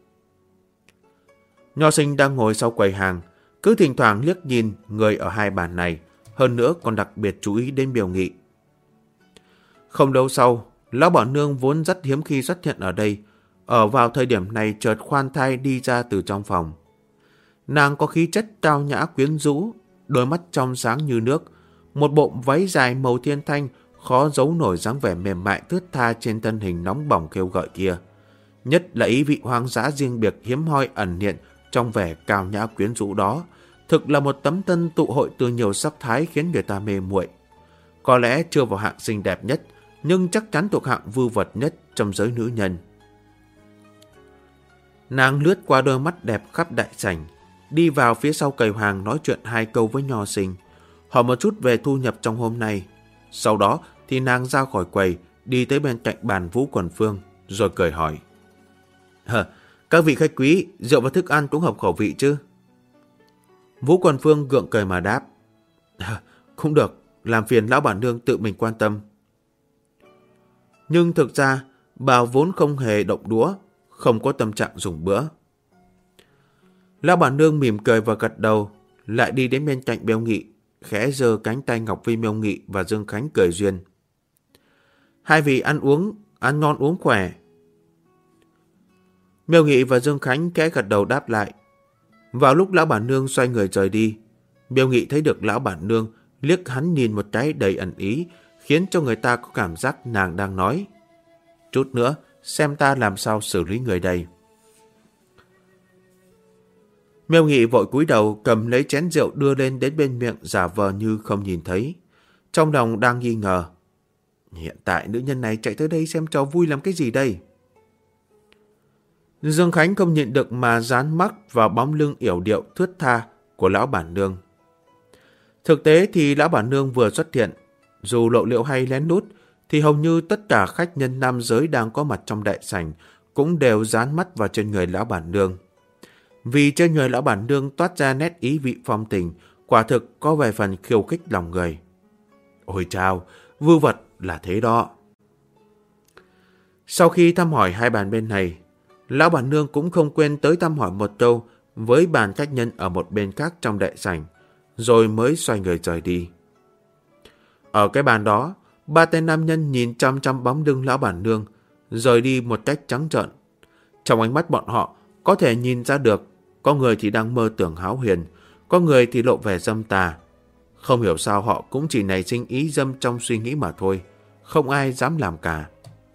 Nho Sinh đang ngồi sau quầy hàng, cứ thỉnh thoảng liếc nhìn người ở 2 bàn này, hơn nữa còn đặc biệt chú ý đến Miêu Nghị. Không lâu sau, Lão Bảo Nương vốn rất hiếm khi xuất hiện ở đây, ở vào thời điểm này chợt khoan thai đi ra từ trong phòng. Nàng có khí chất tao nhã quyến rũ, đôi mắt trong sáng như nước, một bộ váy dài màu thiên thanh khó giấu nổi dáng vẻ mềm mại thướt tha trên thân hình nóng bỏng kêu gợi kia. Nhất là ý vị hoang dã riêng biệt hiếm hoi ẩn hiện trong vẻ cao nhã quyến rũ đó, thực là một tấm thân tụ hội từ nhiều sắc thái khiến người ta mê muội. Có lẽ chưa vào hạng xinh đẹp nhất, nhưng chắc chắn thuộc hạng vưu vật nhất trong giới nữ nhân. Nàng lướt qua đôi mắt đẹp khắp đại sảnh, đi vào phía sau quầy hàng nói chuyện 2 câu với Nho Sinh, hỏi một chút về thu nhập trong hôm nay. Sau đó thì nàng ra khỏi quầy, đi tới bên cạnh bàn Vũ Quần Phương, rồi cười hỏi. Các vị khách quý, rượu và thức ăn cũng hợp khẩu vị chứ? Vũ Quần Phương gượng cười mà đáp. Cũng được, làm phiền Lão Bản Nương tự mình quan tâm. Nhưng thực ra, bà vốn không hề động đũa, không có tâm trạng dùng bữa. Lão Bản Nương mỉm cười và gật đầu, lại đi đến bên cạnh Miêu Nghị, khẽ giơ cánh tay ngọc với Miêu Nghị và Dương Khánh cười duyên. 2 vị ăn ngon uống khỏe. Miêu Nghị và Dương Khánh khẽ gật đầu đáp lại. Vào lúc Lão Bản Nương xoay người rời đi, Miêu Nghị thấy được Lão Bản Nương liếc hắn nhìn một cái đầy ẩn ý, khiến cho người ta có cảm giác nàng đang nói. Chút nữa, xem ta làm sao xử lý người đây. Miêu Nghị vội cúi đầu cầm lấy chén rượu đưa lên đến bên miệng, giả vờ như không nhìn thấy. Trong lòng đang nghi ngờ. Hiện tại nữ nhân này chạy tới đây xem trò vui làm cái gì đây? Dương Khánh không nhịn được mà dán mắt vào bóng lưng yểu điệu thướt tha của Lão Bản Nương. Thực tế thì Lão Bản Nương vừa xuất hiện, dù lộ liễu hay lén lút, thì hầu như tất cả khách nhân nam giới đang có mặt trong đại sảnh cũng đều dán mắt vào trên người Lão Bản Nương. Vì trên người Lão Bản Nương toát ra nét ý vị phong tình, quả thực có vài phần khiêu khích lòng người. Ôi chao, vưu vật là thế đó. Sau khi thăm hỏi 2 bàn bên này, Lão Bản Nương cũng không quên tới thăm hỏi một câu với bàn khách nhân ở một bên khác trong đại sảnh, rồi mới xoay người rời đi. Ở cái bàn đó, 3 tên nam nhân nhìn chăm chăm bóng lưng Lão Bản Nương, rời đi một cách trắng trợn. Trong ánh mắt bọn họ có thể nhìn ra được, có người thì đang mơ tưởng hão huyền, có người thì lộ vẻ dâm tà. Không hiểu sao họ cũng chỉ nảy sinh ý dâm trong suy nghĩ mà thôi, không ai dám làm cả.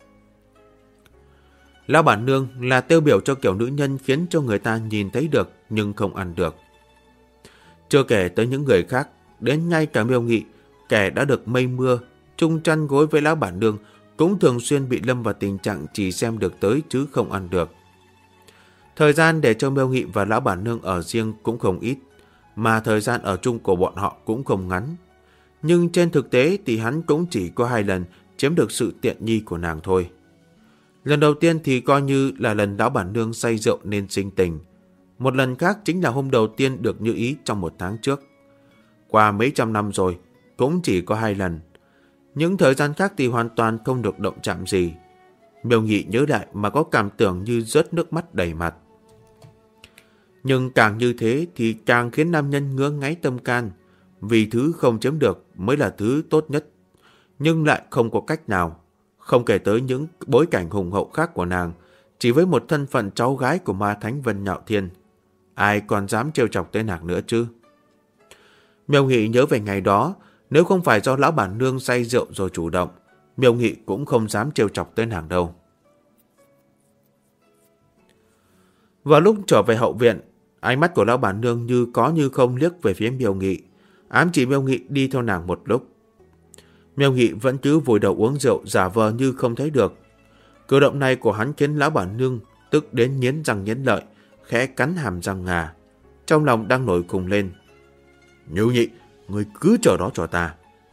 Lão Bản Nương là tiêu biểu cho kiểu nữ nhân khiến cho người ta nhìn thấy được nhưng không ăn được. Chưa kể tới những người khác, đến ngay cả Miêu Nghị, kẻ đã được mây mưa, chung chăn gối với Lão Bản Nương, cũng thường xuyên bị lâm vào tình trạng chỉ xem được tới chứ không ăn được. Thời gian để cho Miêu Nghị và lão bản nương ở riêng cũng không ít, mà thời gian ở chung của bọn họ cũng không ngắn. Nhưng trên thực tế thì hắn cũng chỉ có 2 lần chiếm được sự tiện nghi của nàng thôi. Lần đầu tiên thì coi như là lần lão bản nương say rượu nên sinh tình. Một lần khác chính là hôm đầu tiên được như ý trong 1 tháng trước. Qua mấy trăm năm rồi, cũng chỉ có 2 lần. Những thời gian khác thì hoàn toàn không được động chạm gì. Miêu Nghị nhớ lại mà có cảm tưởng như rớt nước mắt đầy mặt. Nhưng càng như thế thì càng khiến nam nhân ngứa ngáy tâm can, vì thứ không chiếm được mới là thứ tốt nhất, nhưng lại không có cách nào. Không kể tới những bối cảnh hùng hậu khác của nàng, chỉ với một thân phận cháu gái của ma thánh Vân Nhạo Thiên, ai còn dám trêu chọc tới nàng nữa chứ? Miêu Nghị nhớ về ngày đó, nếu không phải do lão bản nương say rượu rồi chủ động, Miêu Nghị cũng không dám trêu chọc tới nàng đâu. Vào lúc trở về hậu viện, ánh mắt của lão bản nương như có như không liếc về phía Miêu Nghị, ám chỉ Miêu Nghị đi theo nàng một lúc. Miêu Nghị vẫn cứ vùi đầu uống rượu, giả vờ như không thấy được. Cử động này của hắn khiến lão bản nương tức đến nghiến răng nghiến lợi, khẽ cắn hàm răng ngà, trong lòng đang nổi khùng lên. Miêu Nghị, người cứ chờ đó cho ta.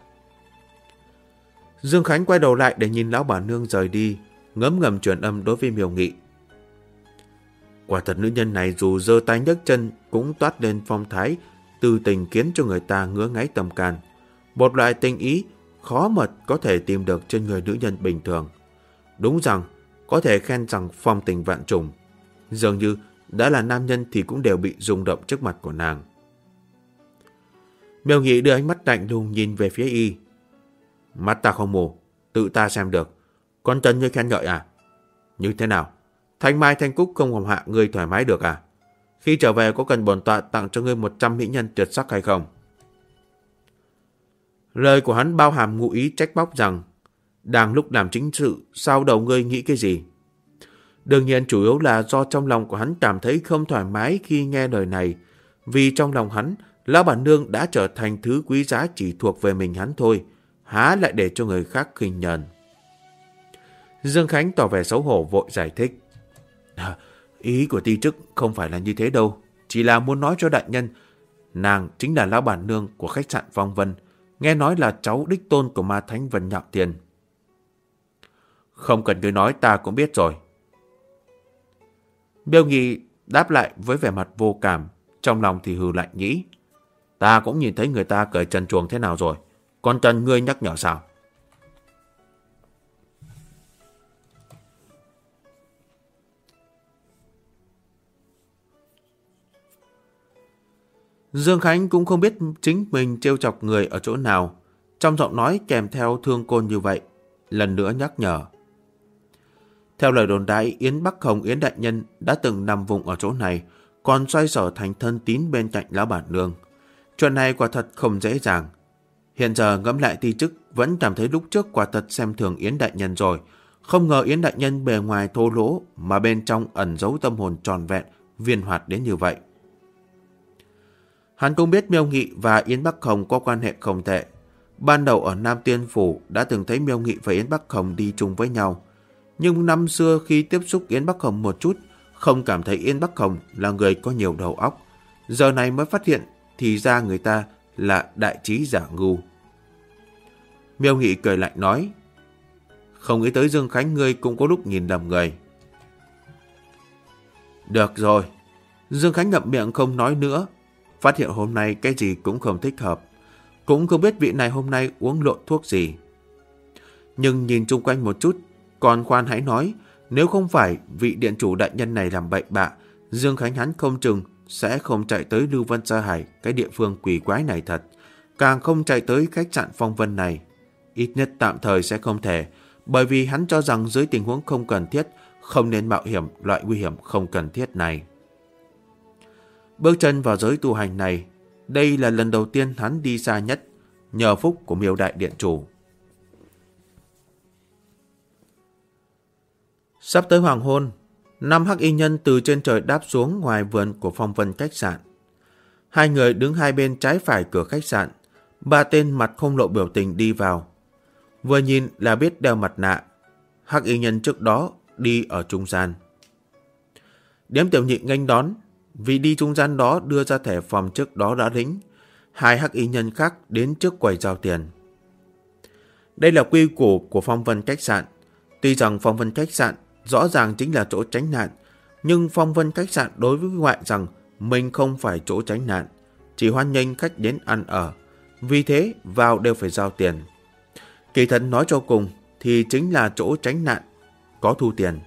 Dương Khánh quay đầu lại để nhìn lão bản nương rời đi, ngấm ngầm truyền âm đối với Miêu Nghị. Quả thật nữ nhân này dù giơ tay nhấc chân cũng toát lên phong thái tư tình khiến cho người ta ngứa ngáy tâm can. Một loại tình ý khó mà có thể tìm được trên người nữ nhân bình thường. Đúng rằng có thể khen rằng phong tình vạn trùng. Dường như đã là nam nhân thì cũng đều bị rung động trước mặt của nàng. Miêu Nghị đưa ánh mắt lạnh lùng nhìn về phía y. Mắt ta không mù, tự ta xem được. Con Trần như khen ngợi à? Như thế nào? Thanh Mai Thanh Cúc không hồng hạ ngươi thoải mái được à? Khi trở về có cần bổn tọa tặng cho ngươi 100 mỹ nhân tuyệt sắc hay không? Lời của hắn bao hàm ngụ ý trách móc rằng đang lúc làm chính sự, sao đầu ngươi nghĩ cái gì? Đương nhiên chủ yếu là do trong lòng của hắn cảm thấy không thoải mái khi nghe lời này, vì trong lòng hắn, lão bản nương đã trở thành thứ quý giá chỉ thuộc về mình hắn thôi, há lại để cho người khác khinh nhờn. Dương Khánh tỏ vẻ xấu hổ vội giải thích. Ý của ti chức không phải là như thế đâu, chỉ là muốn nói cho đại nhân, nàng chính là lão bản nương của khách sạn Phong Vân, nghe nói là cháu đích tôn của ma thánh Vân Nhạo Thiên. Không cần ngươi nói ta cũng biết rồi. Miêu Nghị đáp lại với vẻ mặt vô cảm, trong lòng thì hừ lạnh nghĩ. Ta cũng nhìn thấy người ta cởi trần truồng thế nào rồi, còn Trần ngươi nhắc nhở sao? Dương Khánh cũng không biết chính mình trêu chọc người ở chỗ nào, trong giọng nói kèm theo thương côn như vậy, lần nữa nhắc nhở. Theo lời đồn đại, Yến Bắc Hồng Yến đại nhân đã từng nằm vùng ở chỗ này, còn xoay sở thành thân tín bên cạnh lão bản nương. Chuyện này quả thật không dễ dàng. Hiện giờ ngẫm lại ti chức vẫn cảm thấy lúc trước quả thật xem thường Yến đại nhân rồi. Không ngờ Yến đại nhân bề ngoài thô lỗ mà bên trong ẩn giấu tâm hồn tròn vẹn, viên hoạt đến như vậy. Hắn cũng biết Miêu Nghị và Yến Bắc Hồng có quan hệ không tệ. Ban đầu ở Nam Tiên Phủ đã từng thấy Miêu Nghị và Yến Bắc Hồng đi chung với nhau. Nhưng năm xưa khi tiếp xúc Yến Bắc Hồng một chút, không cảm thấy Yến Bắc Hồng là người có nhiều đầu óc. Giờ này mới phát hiện thì ra người ta là đại trí giả ngu. Miêu Nghị cười lạnh nói. Không nghĩ tới Dương Khánh ngươi cũng có lúc nhìn lầm người. Được rồi. Dương Khánh ngậm miệng không nói nữa. Phát hiện hôm nay cái gì cũng không thích hợp. Cũng không biết vị này hôm nay uống lộn thuốc gì. Nhưng nhìn chung quanh một chút, còn khoan hãy nói, nếu không phải vị điện chủ đại nhân này làm bậy bạ, Dương Khánh hắn không chừng sẽ không chạy tới Lưu Vân Sa Hải, cái địa phương quỷ quái này thật. Càng không chạy tới khách sạn Phong Vân này. Ít nhất tạm thời sẽ không thể, bởi vì hắn cho rằng dưới tình huống không cần thiết, không nên mạo hiểm loại nguy hiểm không cần thiết này. Bước chân vào giới tu hành này, đây là lần đầu tiên hắn đi xa nhất, nhờ phúc của Miêu đại điện chủ. Sắp tới hoàng hôn, 5 hắc y nhân từ trên trời đáp xuống ngoài vườn của Phong Vân khách sạn. 2 người đứng hai bên trái phải cửa khách sạn, 3 tên mặt không lộ biểu tình đi vào. Vừa nhìn là biết đeo mặt nạ, hắc y nhân trước đó đi ở trung gian. Điếm Tiểu Nhị nghênh đón, vì đi trung gian đó đưa ra thẻ phòng trước đó đã lĩnh. Hai hắc y nhân khác đến trước quầy giao tiền. Đây là quy củ của Phong Vân khách sạn. Tuy rằng Phong Vân khách sạn rõ ràng chính là chỗ tránh nạn, nhưng Phong Vân khách sạn đối với ngoại rằng mình không phải chỗ tránh nạn, chỉ hoan nghênh khách đến ăn ở. Vì thế vào đều phải giao tiền. Kỳ thật nói cho cùng thì chính là chỗ tránh nạn, có thu tiền.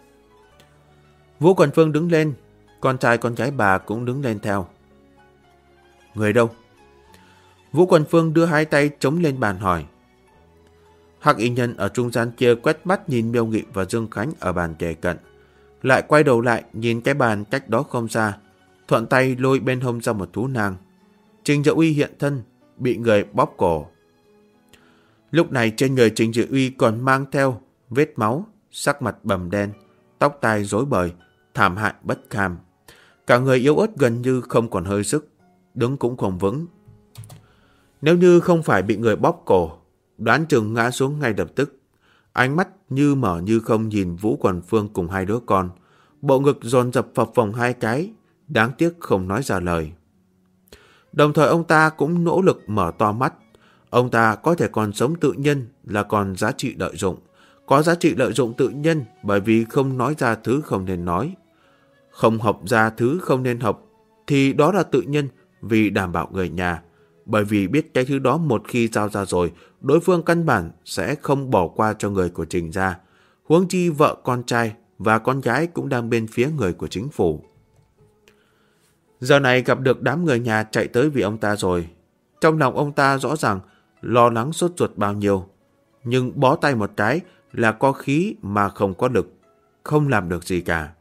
Vũ Quần Phương đứng lên, con trai con gái bà cũng đứng lên theo. Người đâu? Vũ Quần Phương đưa hai tay chống lên bàn hỏi. Hắc y nhân ở trung gian kia quét mắt nhìn Miêu Nghị và Dương Khánh ở bàn kề cận, lại quay đầu lại nhìn cái bàn cách đó không xa, thuận tay lôi bên hông ra một thú nang. Trình Diệu Uy hiện thân, bị người bóp cổ. Lúc này trên người Trình Diệu Uy còn mang theo vết máu, sắc mặt bầm đen, tóc tai rối bời, thảm hại bất kham. Cả người yếu ớt gần như không còn hơi sức, đứng cũng không vững. Nếu như không phải bị người bóp cổ, đoán chừng ngã xuống ngay lập tức. Ánh mắt như mở như không nhìn Vũ Quần Phương cùng hai đứa con. Bộ ngực dồn dập phập phồng hai cái, đáng tiếc không nói ra lời. Đồng thời ông ta cũng nỗ lực mở to mắt. Ông ta có thể còn sống tự nhiên là còn giá trị lợi dụng. Có giá trị lợi dụng tự nhiên bởi vì không nói ra thứ không nên nói. Không học ra thứ không nên học thì đó là tự nhiên vì đảm bảo người nhà. Bởi vì biết cái thứ đó một khi giao ra rồi, đối phương căn bản sẽ không bỏ qua cho người của Trình gia. Huống chi vợ con trai và con gái cũng đang bên phía người của chính phủ. Giờ này gặp được đám người nhà chạy tới vì ông ta rồi. Trong lòng ông ta rõ ràng lo lắng sốt ruột bao nhiêu. Nhưng bó tay một cái là có khí mà không có lực, không làm được gì cả.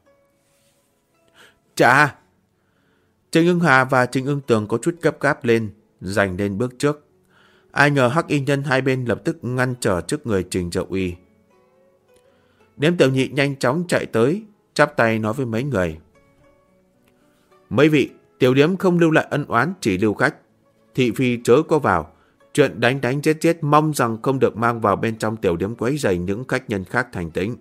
Chà! Trình Ưng Hà và Trình Ưng Tường có chút gấp gáp lên, giành lên bước trước. Ai ngờ hắc y nhân hai bên lập tức ngăn trở trước người Trình Diệu Uy. Điếm Tiểu Nhị nhanh chóng chạy tới, chắp tay nói với mấy người. Mấy vị, tiểu điếm không lưu lại ân oán, chỉ lưu khách. Thị phi chớ có vào. Chuyện đánh đánh giết giết mong rằng không được mang vào bên trong tiểu điếm quấy rầy những khách nhân khác thành tĩnh.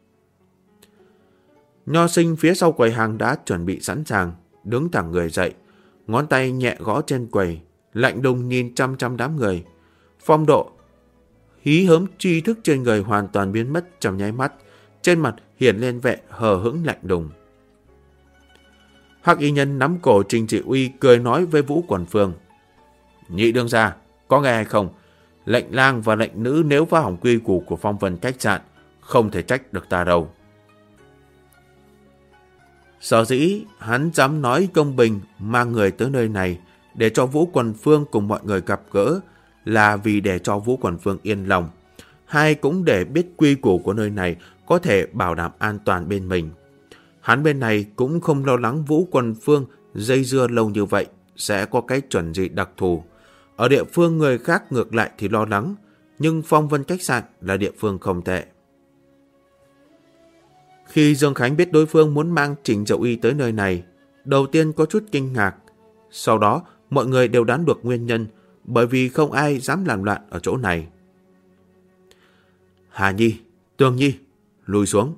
Nho Sinh phía sau quầy hàng đã chuẩn bị sẵn sàng, đứng thẳng người dậy, ngón tay nhẹ gõ trên quầy, lạnh lùng nhìn chăm chăm đám người. Phong độ hí hớm tri thức trên người hoàn toàn biến mất trong nháy mắt, trên mặt hiện lên vẻ hờ hững lạnh lùng. Hắc y nhân nắm cổ Trình Diệu Uy cười nói với Vũ Quần Phương. Nhị đương gia, có nghe hay không? Lệnh lang và lệnh nữ nếu phá hỏng quy củ của Phong Vân khách sạn, không thể trách được ta đâu. Sở dĩ hắn dám nói công bình mang người tới nơi này để cho Vũ Quần Phương cùng mọi người gặp gỡ là vì để cho Vũ Quần Phương yên lòng. Hai cũng để biết quy củ của nơi này có thể bảo đảm an toàn bên mình. Hắn bên này cũng không lo lắng Vũ Quần Phương dây dưa lâu như vậy sẽ có cái chuẩn gì đặc thù. Ở địa phương người khác ngược lại thì lo lắng, nhưng Phong Vân khách sạn là địa phương không tệ. Khi Dương Khánh biết đối phương muốn mang Trình Diệu Uy tới nơi này, đầu tiên có chút kinh ngạc. Sau đó, mọi người đều đoán được nguyên nhân, bởi vì không ai dám làm loạn ở chỗ này. Hà Nhi, Tường Nhi, lùi xuống.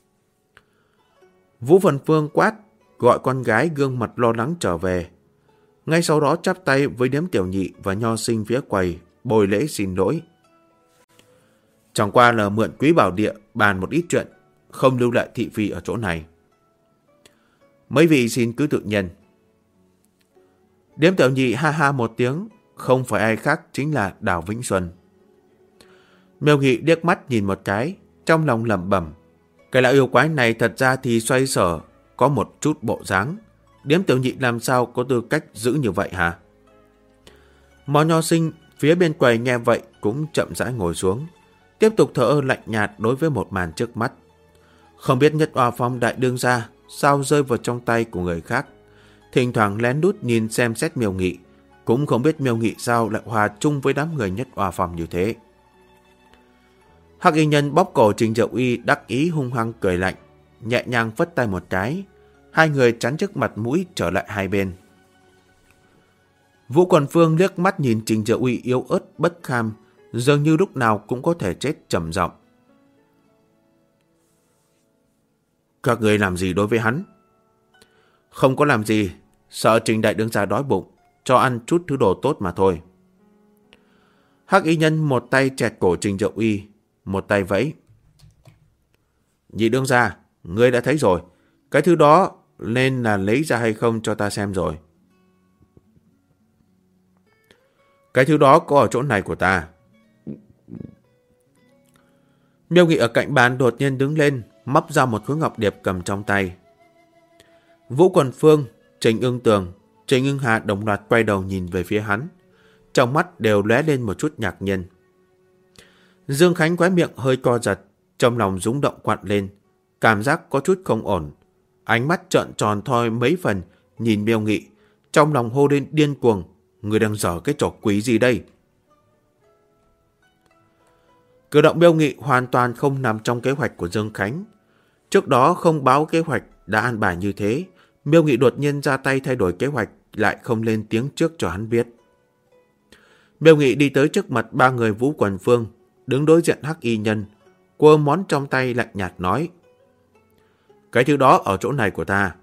Vũ Phần Phương quát, gọi con gái gương mặt lo lắng trở về. Ngay sau đó chắp tay với Điếm Tiểu Nhị và Nho Sinh phía quầy, bồi lễ xin lỗi. Chẳng qua là mượn Quý Bảo Địa bàn một ít chuyện, không lưu lại thị phi ở chỗ này. Mấy vị xin cứ tự nhiên. Điếm Tiểu Nhị ha ha một tiếng, không phải ai khác chính là Đào Vĩnh Xuân. Miêu Nghị liếc mắt nhìn một cái, trong lòng lẩm bẩm. Cái lão yêu quái này thật ra thì xoay sở, có một chút bộ dáng. Điếm Tiểu Nhị làm sao có tư cách giữ như vậy hả? Mò Nho Sinh phía bên quầy nghe vậy cũng chậm rãi ngồi xuống, tiếp tục thở ơ lạnh nhạt đối với một màn trước mắt. Không biết Nhất Oa Phong đại đương gia sao rơi vào trong tay của người khác. Thỉnh thoảng lén lút nhìn xem xét Miêu Nghị, cũng không biết Miêu Nghị sao lại hòa chung với đám người Nhất Oa Phong như thế. Hắc y nhân bóp cổ Trình Diệu Uy đắc ý hung hăng cười lạnh, nhẹ nhàng phất tay một cái. Hai người chắn trước mặt mũi trở lại hai bên. Vũ Quần Phương liếc mắt nhìn Trình Diệu Uy yếu ớt bất kham, dường như lúc nào cũng có thể chết, trầm giọng. Các người làm gì đối với hắn? Không có làm gì, sợ Trình đại đương gia đói bụng, cho ăn chút thứ đồ tốt mà thôi. Hắc y nhân một tay chẹt cổ Trình Diệu Uy, một tay vẫy. Nhị đương gia, ngươi đã thấy rồi, cái thứ đó nên là lấy ra hay không cho ta xem rồi. Cái thứ đó có ở chỗ này của ta. Miêu Nghị ở cạnh bàn đột nhiên đứng lên, móc ra một khối ngọc điệp cầm trong tay. Vũ Quần Phương, Trình Ưng Tường, Trình Ưng Hà đồng loạt quay đầu nhìn về phía hắn. Trong mắt đều lóe lên một chút ngạc nhiên. Dương Khánh khóe miệng hơi co giật, trong lòng rung động quặn lên, cảm giác có chút không ổn. Ánh mắt trợn tròn thoi mấy phần, nhìn Miêu Nghị, trong lòng hô lên điên cuồng. Người đang dở cái trò quỷ gì đây? Cử động Miêu Nghị hoàn toàn không nằm trong kế hoạch của Dương Khánh. Trước đó không báo kế hoạch đã an bài như thế, Miêu Nghị đột nhiên ra tay thay đổi kế hoạch, lại không lên tiếng trước cho hắn biết. Miêu Nghị đi tới trước mặt ba người Vũ Quần Phương, đứng đối diện Hắc Y Nhân, quơ món trong tay lạnh nhạt nói: cái thứ đó ở chỗ này của ta.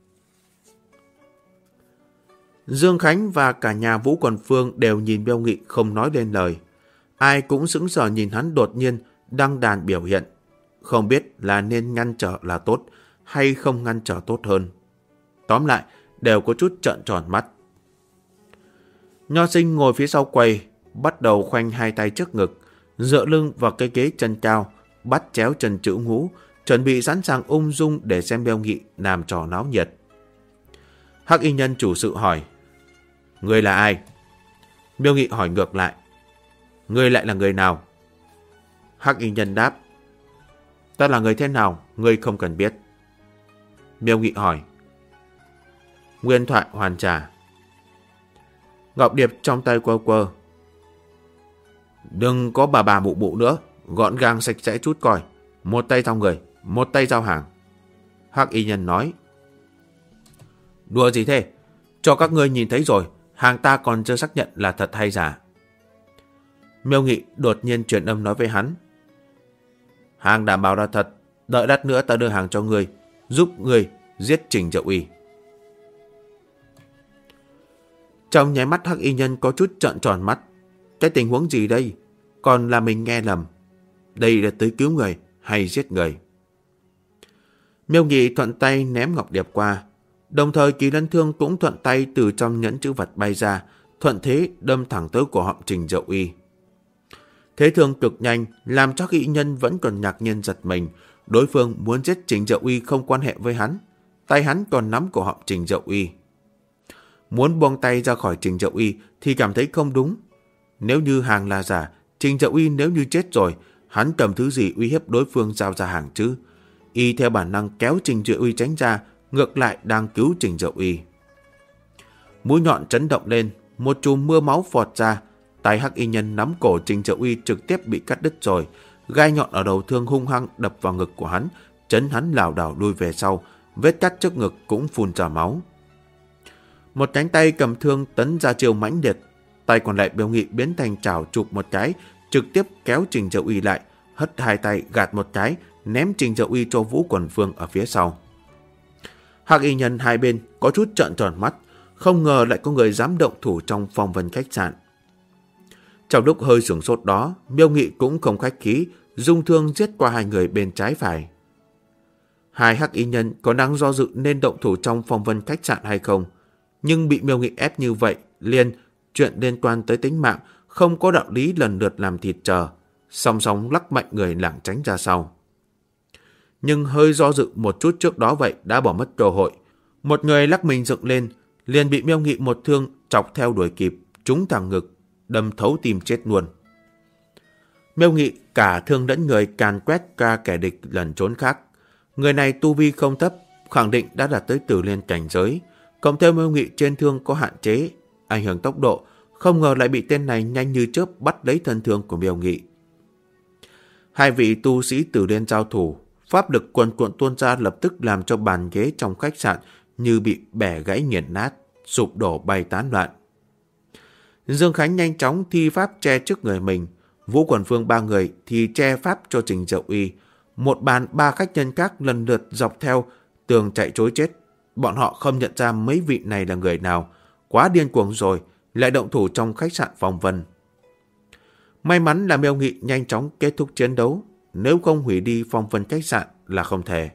Dương Khánh và cả nhà Vũ Quần Phương đều nhìn Miêu Nghị không nói lên lời. Ai cũng sững sờ nhìn hắn đột nhiên đăng đàn biểu hiện, không biết là nên ngăn trở là tốt hay không ngăn trở tốt hơn. Tóm lại, đều có chút trợn tròn mắt. Nho Sinh ngồi phía sau quầy, bắt đầu khoanh hai tay trước ngực, dựa lưng vào cái ghế chân cao, bắt chéo chân chữ ngũ, chuẩn bị sẵn sàng ung dung để xem Miêu Nghị làm trò náo nhiệt. Hắc Y Nhân chủ sự hỏi: người là ai? Miêu Nghị hỏi ngược lại: ngươi lại là người nào? Hắc Y Nhân đáp: ta là người thế nào, ngươi không cần biết. Miêu Nghị hỏi: nguyên thoại hoàn trả. Ngọc điệp trong tay quơ quơ: đừng có bà mụ mụ nữa, gọn gàng sạch sẽ chút coi. Một tay giao người, một tay giao hàng. Hắc Y Nhân nói: đùa gì thế? Cho các ngươi nhìn thấy rồi, hàng ta còn chưa xác nhận là thật hay giả. Miêu Nghị đột nhiên truyền âm nói với hắn: hàng đảm bảo là thật, đợi lát nữa ta đưa hàng cho ngươi, giúp ngươi giết Trình Diệu Uy. Trong nháy mắt Hắc Y Nhân có chút trợn tròn mắt. Cái tình huống gì đây? Còn là mình nghe lầm. Đây là tới cứu người hay giết người? Miêu Nghị thuận tay ném ngọc điệp qua. Đồng thời Kỳ Lân Thương cũng thuận tay từ trong nhẫn chữ vật bay ra, thuận thế đâm thẳng tới cổ họng Trình Diệu Uy. Thế thương cực nhanh, làm cho Hắc Y Nhân vẫn còn ngạc nhiên giật mình. Đối phương muốn giết Trình Diệu Uy không quan hệ với hắn. Tay hắn còn nắm cổ họng Trình Diệu Uy. Muốn buông tay ra khỏi Trình Diệu Uy thì cảm thấy không đúng. Nếu như hàng là giả, Trình Diệu Uy nếu như chết rồi, hắn cầm thứ gì uy hiếp đối phương giao ra hàng chứ? Y theo bản năng kéo Trình Diệu Uy tránh ra, ngược lại đang cứu Trình Diệu Uy. Mũi nhọn chấn động lên, một chùm mưa máu phọt ra, tay Hắc Y Nhân nắm cổ Trình Diệu Uy trực tiếp bị cắt đứt rồi, gai nhọn ở đầu thương hung hăng đập vào ngực của hắn, chấn hắn lảo đảo lui về sau, vết cắt trước ngực cũng phun ra máu. Một cánh tay cầm thương tấn ra chiều mãnh liệt, tay còn lại Miêu Nghị biến thành chảo chụp một cái, trực tiếp kéo Trình Diệu Uy lại, hất hai tay gạt một cái, ném Trình Diệu Uy cho Vũ Quần Phương ở phía sau. Hắc Y Nhân hai bên có chút trợn tròn mắt, không ngờ lại có người dám động thủ trong phong vân khách sạn. Trong lúc hơi sửng sốt đó, Miêu Nghị cũng không khách khí, dung thương giết qua hai người bên trái phải. Hai Hắc Y Nhân có đang do dự nên động thủ trong phong vân khách sạn hay không, nhưng bị Miêu Nghị ép như vậy, liền chuyện liên quan tới tính mạng, không có đạo lý lần lượt làm thịt chờ, song song lắc mạnh người lảng tránh ra sau. Nhưng hơi do dự một chút trước đó vậy đã bỏ mất cơ hội. Một người lắc mình dựng lên, liền bị Miêu Nghị một thương chọc theo đuổi kịp, trúng thẳng ngực, đâm thấu tim chết luôn. Miêu Nghị cả thương lẫn người càn quét ca kẻ địch lần trốn khác. Người này tu vi không thấp, khẳng định đã đạt tới Tử Liên cảnh giới, cộng theo Miêu Nghị trên thương có hạn chế, ảnh hưởng tốc độ, không ngờ lại bị tên này nhanh như chớp bắt lấy thân thương của Miêu Nghị. Hai vị tu sĩ Tử Liên giao thủ, pháp lực cuồn cuộn tuôn ra lập tức làm cho bàn ghế trong khách sạn như bị bẻ gãy nghiền nát, sụp đổ bay tán loạn. Dương Khánh nhanh chóng thi pháp che trước người mình, Vũ Quần Phương ba người thì che pháp cho Trình Diệu Uy. Một bàn ba khách nhân khác lần lượt dọc theo tường chạy trối chết. bọn họ không nhận ra mấy vị này là người nào. Quá điên cuồng rồi, lại động thủ trong khách sạn Phong Vân. May mắn là Miêu Nghị nhanh chóng kết thúc chiến đấu, nếu không hủy đi Phong Vân khách sạn là không thể.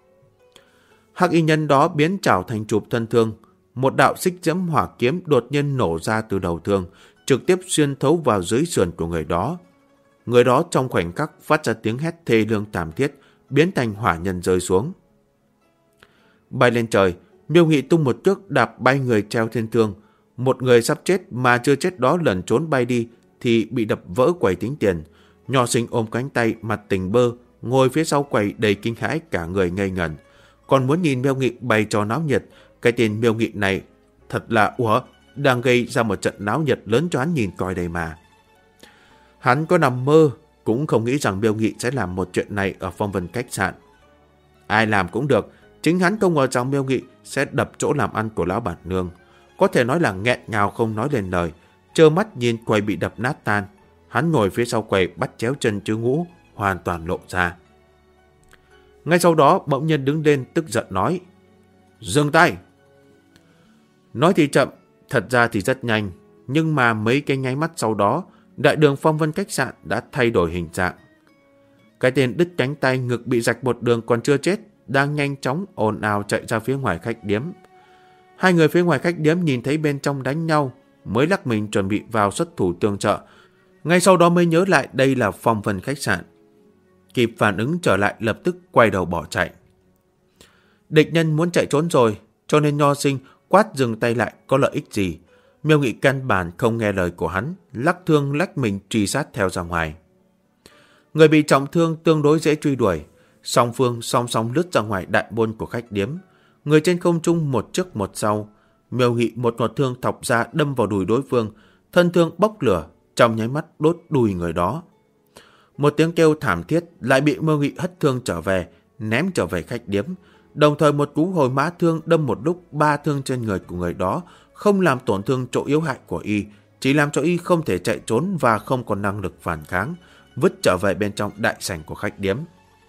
Hắc y nhân đó biến chảo thành chụp thân thương, một đạo xích diễm hỏa kiếm đột nhiên nổ ra từ đầu thương, trực tiếp xuyên thấu vào dưới sườn của người đó. Người đó trong khoảnh khắc phát ra tiếng hét thê lương thảm thiết, biến thành hỏa nhân rơi xuống. Bay lên trời, Miêu Nghị tung một cước đạp bay người treo trên thương. Một người sắp chết mà chưa chết đó lẩn trốn bay đi thì bị đập vỡ quầy tính tiền. Nho Sinh ôm cánh tay, mặt tỉnh bơ, ngồi phía sau quầy đầy kinh hãi, cả người ngây ngẩn. Còn muốn nhìn Miêu Nghị bày trò náo nhiệt, cái tên Miêu Nghị này thật là đang gây ra một trận náo nhiệt lớn cho hắn nhìn coi đây mà. Hắn có nằm mơ cũng không nghĩ rằng Miêu Nghị sẽ làm một chuyện này ở Phong Vân khách sạn. Ai làm cũng được, chính hắn không ngờ rằng Miêu Nghị sẽ đập chỗ làm ăn của lão bản nương. Có thể nói là nghẹn ngào không nói lên lời, trơ mắt nhìn quầy bị đập nát tan. Hắn ngồi phía sau quầy bắt chéo chân chữ ngũ, hoàn toàn lộ ra. Ngay sau đó bỗng nhiên đứng lên tức giận nói: "Dừng tay!" Nói thì chậm, thật ra thì rất nhanh, nhưng mà mấy cái nháy mắt sau đó, đại đường Phong Vân khách sạn đã thay đổi hình dạng. Cái tên đứt cánh tay, ngực bị rạch một đường còn chưa chết, đang nhanh chóng ồn ào chạy ra phía ngoài khách điếm. Hai người phía ngoài khách điếm nhìn thấy bên trong đánh nhau, mới lắc mình chuẩn bị vào xuất thủ tương trợ. Ngay sau đó mới nhớ lại đây là Phong Vân khách sạn. Kịp phản ứng trở lại, lập tức quay đầu bỏ chạy. Địch nhân muốn chạy trốn rồi, cho nên Nho Sinh quát dừng tay lại có lợi ích gì. Miêu Nghị căn bản không nghe lời của hắn, lắc thương lách mình truy sát theo ra ngoài. Người bị trọng thương tương đối dễ truy đuổi, song phương song song lướt ra ngoài đại môn của khách điếm. Người trên không trung một trước một sau. Miêu Nghị một thương thọc ra đâm vào đùi đối phương, thân thương bốc lửa, trong nháy mắt đốt đùi người đó. Một tiếng kêu thảm thiết lại bị Miêu Nghị hất thương trở về, ném trở về khách điếm. Đồng thời một cú hồi mã thương đâm một lúc 3 thương trên người của người đó, không làm tổn thương chỗ yếu hại của y, chỉ làm cho y không thể chạy trốn và không còn năng lực phản kháng, vứt trở về bên trong đại sảnh của khách điếm.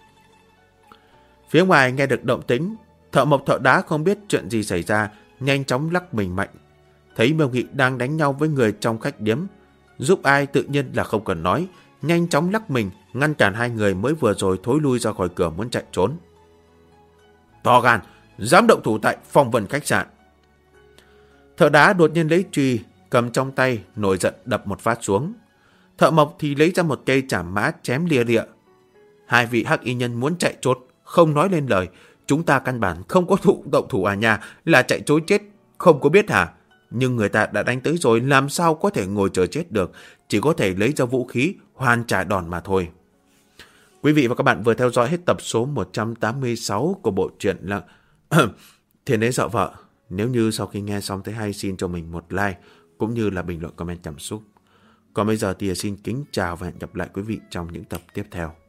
Phía ngoài nghe được động tĩnh, thợ mộc thợ đá không biết chuyện gì xảy ra, nhanh chóng lắc mình mạnh. Thấy Miêu Nghị đang đánh nhau với người trong khách điếm, giúp ai tự nhiên là không cần nói, nhanh chóng lắc mình ngăn cản hai người mới vừa rồi thối lui ra khỏi cửa muốn chạy trốn. To gan, dám động thủ tại Phong Vân khách sạn. Thợ đá đột nhiên lấy chùy cầm trong tay, nổi giận đập một phát xuống. Thợ mộc thì lấy ra một cây chảm mã chém lia lịa. Hai vị hắc y nhân muốn chạy trốn, không nói lên lời. Chúng ta căn bản không có động thủ à nhà, là chạy trối chết, không có biết hả? Nhưng người ta đã đánh tới rồi, làm sao có thể ngồi chờ chết được, chỉ có thể lấy ra vũ khí, hoàn trả đòn mà thôi. Quý vị và các bạn vừa theo dõi hết tập số 186 của bộ truyện là Thiên Đế Sợ Vợ. Nếu như sau khi nghe xong thấy hay, xin cho mình một like, cũng như là bình luận comment cảm xúc. Còn bây giờ thì xin kính chào và hẹn gặp lại quý vị trong những tập tiếp theo.